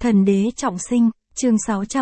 Thần đế trọng sinh, chương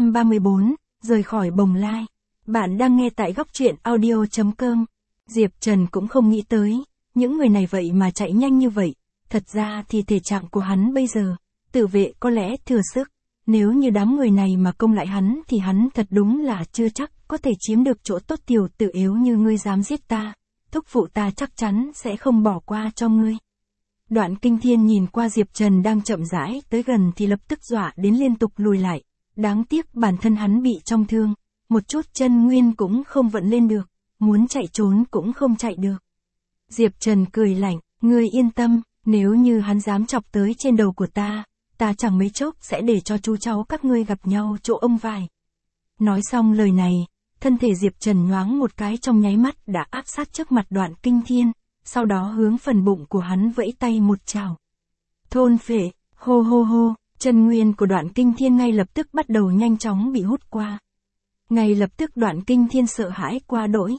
634, rời khỏi Bồng Lai. Bạn đang nghe tại góc truyện audio.com. Diệp Trần cũng không nghĩ tới, những người này vậy mà chạy nhanh như vậy. Thật ra thì thể trạng của hắn bây giờ, tự vệ có lẽ thừa sức. Nếu như đám người này mà công lại hắn thì hắn thật đúng là chưa chắc có thể chiếm được chỗ tốt. Tiểu tử yếu như ngươi dám giết ta, thúc phụ ta chắc chắn sẽ không bỏ qua cho ngươi. Đoạn Kinh Thiên nhìn qua Diệp Trần đang chậm rãi tới gần thì lập tức dọa đến liên tục lùi lại. Đáng tiếc bản thân hắn bị trọng thương, một chút chân nguyên cũng không vận lên được, muốn chạy trốn cũng không chạy được. Diệp Trần cười lạnh, ngươi yên tâm, nếu như hắn dám chọc tới trên đầu của ta chẳng mấy chốc sẽ để cho chú cháu các ngươi gặp nhau chỗ ông vải. Nói xong lời này, thân thể Diệp Trần nhoáng một cái trong nháy mắt đã áp sát trước mặt Đoạn Kinh Thiên, sau đó hướng phần bụng của hắn vẫy tay một chảo. Thôn phệ, hô hô hô, chân nguyên của Đoạn Kinh Thiên ngay lập tức bắt đầu nhanh chóng bị hút qua. Ngay lập tức Đoạn Kinh Thiên sợ hãi quá đỗi,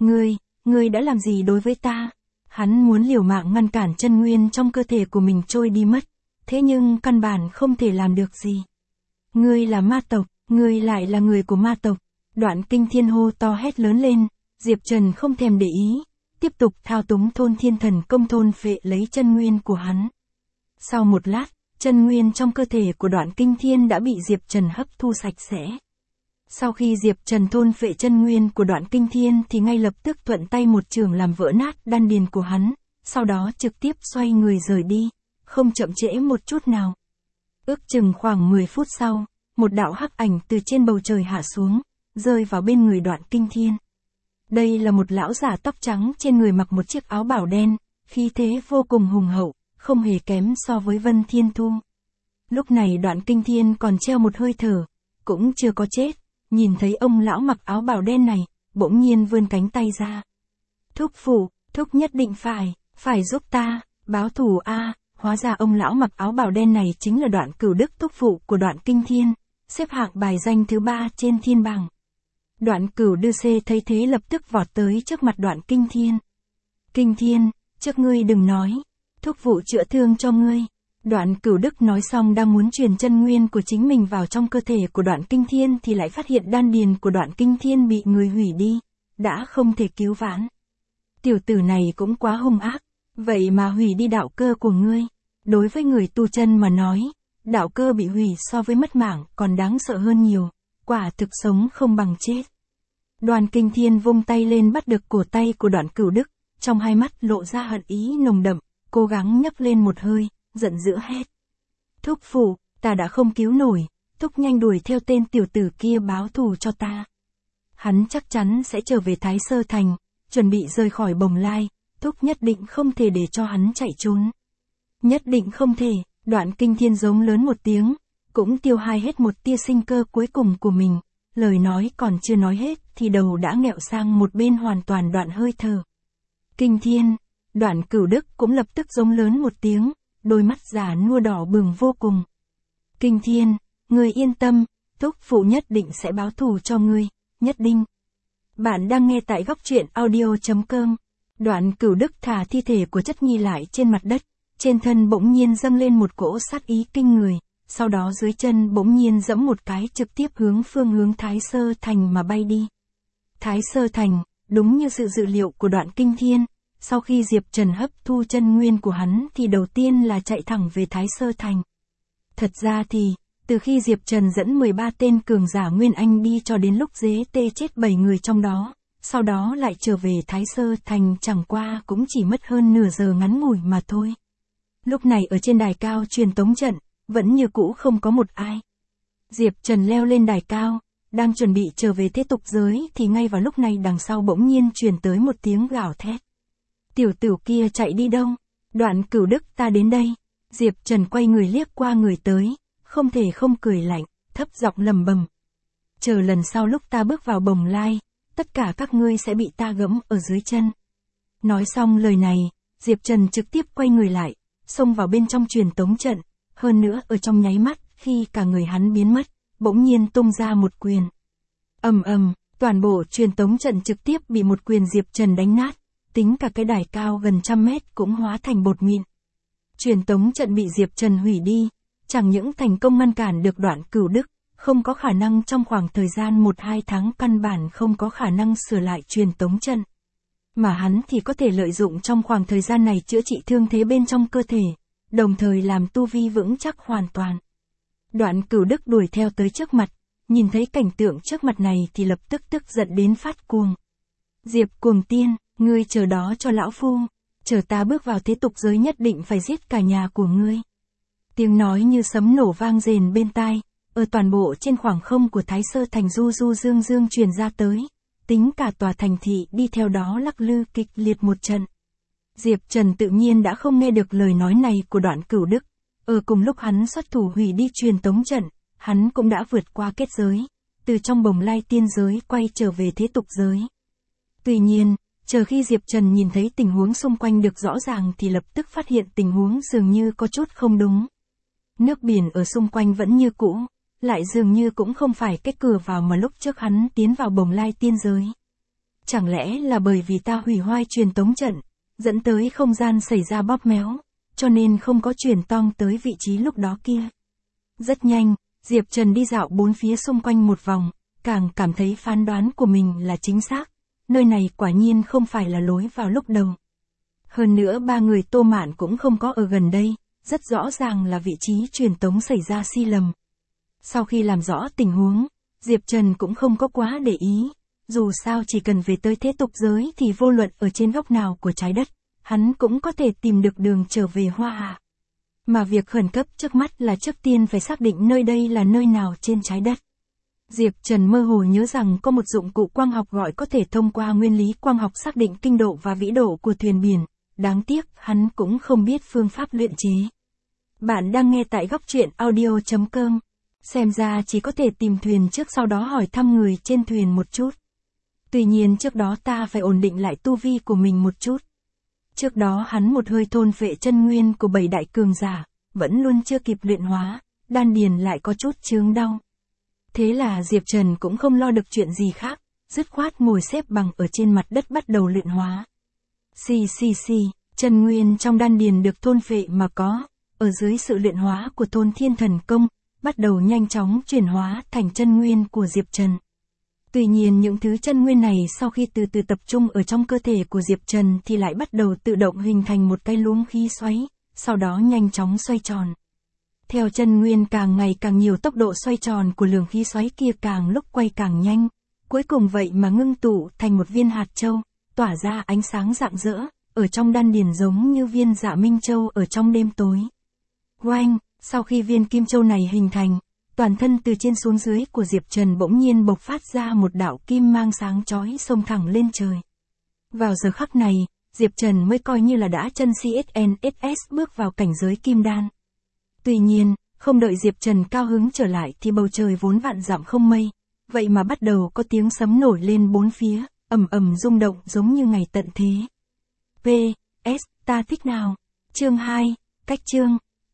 ngươi đã làm gì đối với ta? Hắn muốn liều mạng ngăn cản chân nguyên trong cơ thể của mình trôi đi mất, thế nhưng căn bản không thể làm được gì. Ngươi là ma tộc, ngươi lại là người của ma tộc. Đoạn Kinh Thiên hô to hét lớn lên, Diệp Trần không thèm để ý, tiếp tục thao túng Thôn Thiên Thần Công thôn phệ lấy chân nguyên của hắn. Sau một lát, chân nguyên trong cơ thể của Đoạn Kinh Thiên đã bị Diệp Trần hấp thu sạch sẽ. Sau khi Diệp Trần thôn phệ chân nguyên của Đoạn Kinh Thiên thì ngay lập tức thuận tay một chưởng làm vỡ nát đan điền của hắn, sau đó trực tiếp xoay người rời đi, không chậm trễ một chút nào. Ước chừng khoảng 10 phút sau, một đạo hắc ảnh từ trên bầu trời hạ xuống, rơi vào bên người Đoạn Kinh Thiên. Đây là một lão giả tóc trắng trên người mặc một chiếc áo bào đen, khí thế vô cùng hùng hậu, không hề kém so với Vân Thiên Thu. Lúc này Đoạn Kinh Thiên còn treo một hơi thở, cũng chưa có chết, nhìn thấy ông lão mặc áo bào đen này, bỗng nhiên vươn cánh tay ra. Thúc phụ, thúc nhất định phải giúp ta, báo thù a. Hóa ra ông lão mặc áo bào đen này chính là Đoạn Cửu Đức, thúc phụ của Đoạn Kinh Thiên, xếp hạng bài danh thứ 3 trên thiên bảng. Đoạn Cửu Đức thấy thế lập tức vọt tới trước mặt Đoạn Kinh Thiên. Kinh Thiên, trước ngươi đừng nói, thúc phụ chữa thương cho ngươi. Đoạn Cửu Đức nói xong đang muốn truyền chân nguyên của chính mình vào trong cơ thể của Đoạn Kinh Thiên thì lại phát hiện đan điền của Đoạn Kinh Thiên bị người hủy đi, đã không thể cứu vãn. Tiểu tử này cũng quá hung ác, vậy mà hủy đi đạo cơ của ngươi. Đối với người tu chân mà nói, đạo cơ bị hủy so với mất mạng còn đáng sợ hơn nhiều, quả thực sống không bằng chết. Đoạn Kinh Thiên vung tay lên bắt được cổ tay của Đoạn Cửu Đức, trong hai mắt lộ ra hận ý nồng đậm, cố gắng nhấc lên một hơi, giận dữ hét. Thúc phụ, ta đã không cứu nổi, thúc nhanh đuổi theo tên tiểu tử kia báo thù cho ta. Hắn chắc chắn sẽ trở về Thái Sơ Thành, chuẩn bị rời khỏi Bồng Lai, thúc nhất định không thể để cho hắn chạy trốn. Nhất định không thể, Đoạn Kinh Thiên giống lớn một tiếng, cũng tiêu hao hết một tia sinh cơ cuối cùng của mình, lời nói còn chưa nói hết thì đầu đã nghẹo sang một bên hoàn toàn đoạn hơi thở. Kinh Thiên, Đoạn Cửu Đức cũng lập tức giống lớn một tiếng, đôi mắt già nua đỏ bừng vô cùng. Kinh Thiên, ngươi yên tâm, thúc phụ nhất định sẽ báo thù cho ngươi, nhất định. Bạn đang nghe tại góc truyện audio.com. Đoạn Cửu Đức thả thi thể của Chất Nhi lại trên mặt đất, trên thân bỗng nhiên dâng lên một cỗ sát ý kinh người, sau đó dưới chân bỗng nhiên giẫm một cái trực tiếp hướng phương hướng Thái Sơ Thành mà bay đi. Thái Sơ Thành, đúng như sự dự liệu của Đoạn Kinh Thiên, sau khi Diệp Trần hấp thu chân nguyên của hắn thì đầu tiên là chạy thẳng về Thái Sơ Thành. Thật ra thì, từ khi Diệp Trần dẫn 13 tên cường giả Nguyên Anh đi cho đến lúc dế tê chết 7 người trong đó, sau đó lại trở về Thái Sơ Thành chẳng qua cũng chỉ mất hơn nửa giờ ngắn ngủi mà thôi. Lúc này ở trên đài cao truyền tống trận, vẫn như cũ không có một ai. Diệp Trần leo lên đài cao, đang chuẩn bị trở về thế tục giới thì ngay vào lúc này đằng sau bỗng nhiên truyền tới một tiếng gào thét. Tiểu tử kia chạy đi đâu? Đoạn Cửu Đức, ta đến đây. Diệp Trần quay người liếc qua người tới, không thể không cười lạnh, thấp giọng lầm bầm. Chờ lần sau lúc ta bước vào Bồng Lai, tất cả các ngươi sẽ bị ta gẫm ở dưới chân. Nói xong lời này, Diệp Trần trực tiếp quay người lại, xông vào bên trong truyền tống trận, hơn nữa ở trong nháy mắt, khi cả người hắn biến mất, bỗng nhiên tung ra một quyền. Ầm ầm, toàn bộ truyền tống trận trực tiếp bị một quyền Diệp Trần đánh nát, tính cả cái đài cao gần 100 mét cũng hóa thành bột mịn. Truyền tống trận bị Diệp Trần hủy đi, chẳng những thành công ngăn cản được Đoạn Cửu Đức, không có khả năng trong khoảng thời gian 1-2 tháng căn bản không có khả năng sửa lại truyền tống trận. Mà hắn thì có thể lợi dụng trong khoảng thời gian này chữa trị thương thế bên trong cơ thể, đồng thời làm tu vi vững chắc hoàn toàn. Đoạn Cửu Đức đuổi theo tới trước mặt, nhìn thấy cảnh tượng trước mặt này thì lập tức tức giận đến phát cuồng. Diệp Cuồng Tiên, ngươi chờ đó cho lão phu, chờ ta bước vào thế tục giới nhất định phải giết cả nhà của ngươi. Tiếng nói như sấm nổ vang rền bên tai, ở toàn bộ trên khoảng không của Thái Sơ Thành du du dương dương truyền ra tới, tính cả tòa thành thị đi theo đó lắc lư kịch liệt một trận. Diệp Trần tự nhiên đã không nghe được lời nói này của Đoạn Cửu Đức, ở cùng lúc hắn xuất thủ hủy đi truyền tống trận, hắn cũng đã vượt qua kết giới, từ trong Bồng Lai tiên giới quay trở về thế tục giới. Tuy nhiên, chờ khi Diệp Trần nhìn thấy tình huống xung quanh được rõ ràng thì lập tức phát hiện tình huống dường như có chút không đúng. Nước biển ở xung quanh vẫn như cũ, lại dường như cũng không phải cái cửa vào mà lúc trước hắn tiến vào Bồng Lai tiên giới. Chẳng lẽ là bởi vì ta hủy hoại truyền tống trận, dẫn tới không gian xảy ra bóp méo, cho nên không có truyền tong tới vị trí lúc đó kia. Rất nhanh, Diệp Trần đi dạo bốn phía xung quanh một vòng, càng cảm thấy phán đoán của mình là chính xác. Nơi này quả nhiên không phải là lối vào lúc đầu. Hơn nữa ba người Tô Mạn cũng không có ở gần đây, rất rõ ràng là vị trí truyền tống xảy ra sai lầm. Sau khi làm rõ tình huống, Diệp Trần cũng không có quá để ý, dù sao chỉ cần về tới thế tục giới thì vô luận ở trên góc nào của trái đất, hắn cũng có thể tìm được đường trở về Hoa Hạ. Mà việc khẩn cấp trước mắt là trước tiên phải xác định nơi đây là nơi nào trên trái đất. Diệp Trần mơ hồ nhớ rằng có một dụng cụ quang học gọi có thể thông qua nguyên lý quang học xác định kinh độ và vĩ độ của thuyền biển, đáng tiếc hắn cũng không biết phương pháp luyện chế. Bạn đang nghe tại góc truyện audio.com, xem ra chỉ có thể tìm thuyền trước sau đó hỏi thăm người trên thuyền một chút. Tuy nhiên trước đó ta phải ổn định lại tu vi của mình một chút. Trước đó hắn một hơi thôn phệ chân nguyên của 7 đại cường giả, vẫn luôn chưa kịp luyện hóa, đan điền lại có chút chướng đau. Thế là Diệp Trần cũng không lo được chuyện gì khác, dứt khoát ngồi xếp bằng ở trên mặt đất bắt đầu luyện hóa. Chân nguyên trong đan điền được thôn phệ mà có, ở dưới sự luyện hóa của Thôn Thiên Thần Công, bắt đầu nhanh chóng chuyển hóa thành chân nguyên của Diệp Trần. Tuy nhiên những thứ chân nguyên này sau khi từ từ tập trung ở trong cơ thể của Diệp Trần thì lại bắt đầu tự động hình thành một cái luống khí xoáy, sau đó nhanh chóng xoay tròn. Theo chân nguyên càng ngày càng nhiều, tốc độ xoay tròn của luồng khí xoáy kia càng lúc quay càng nhanh, cuối cùng vậy mà ngưng tụ thành một viên hạt châu, tỏa ra ánh sáng rạng rỡ, ở trong đan điền giống như viên Dạ Minh Châu ở trong đêm tối. Oanh, sau khi viên kim châu này hình thành, toàn thân từ trên xuống dưới của Diệp Trần bỗng nhiên bộc phát ra một đạo kim mang sáng chói xông thẳng lên trời. Vào giờ khắc này, Diệp Trần mới coi như là đã chân CSNSS bước vào cảnh giới kim đan. Tuy nhiên, không đợi Diệp Trần cao hứng trở lại thì bầu trời vốn vạn dặm không mây, vậy mà bắt đầu có tiếng sấm nổi lên bốn phía, ầm ầm rung động giống như ngày tận thế. PS, ta thích nào? Chương 2, cách chương,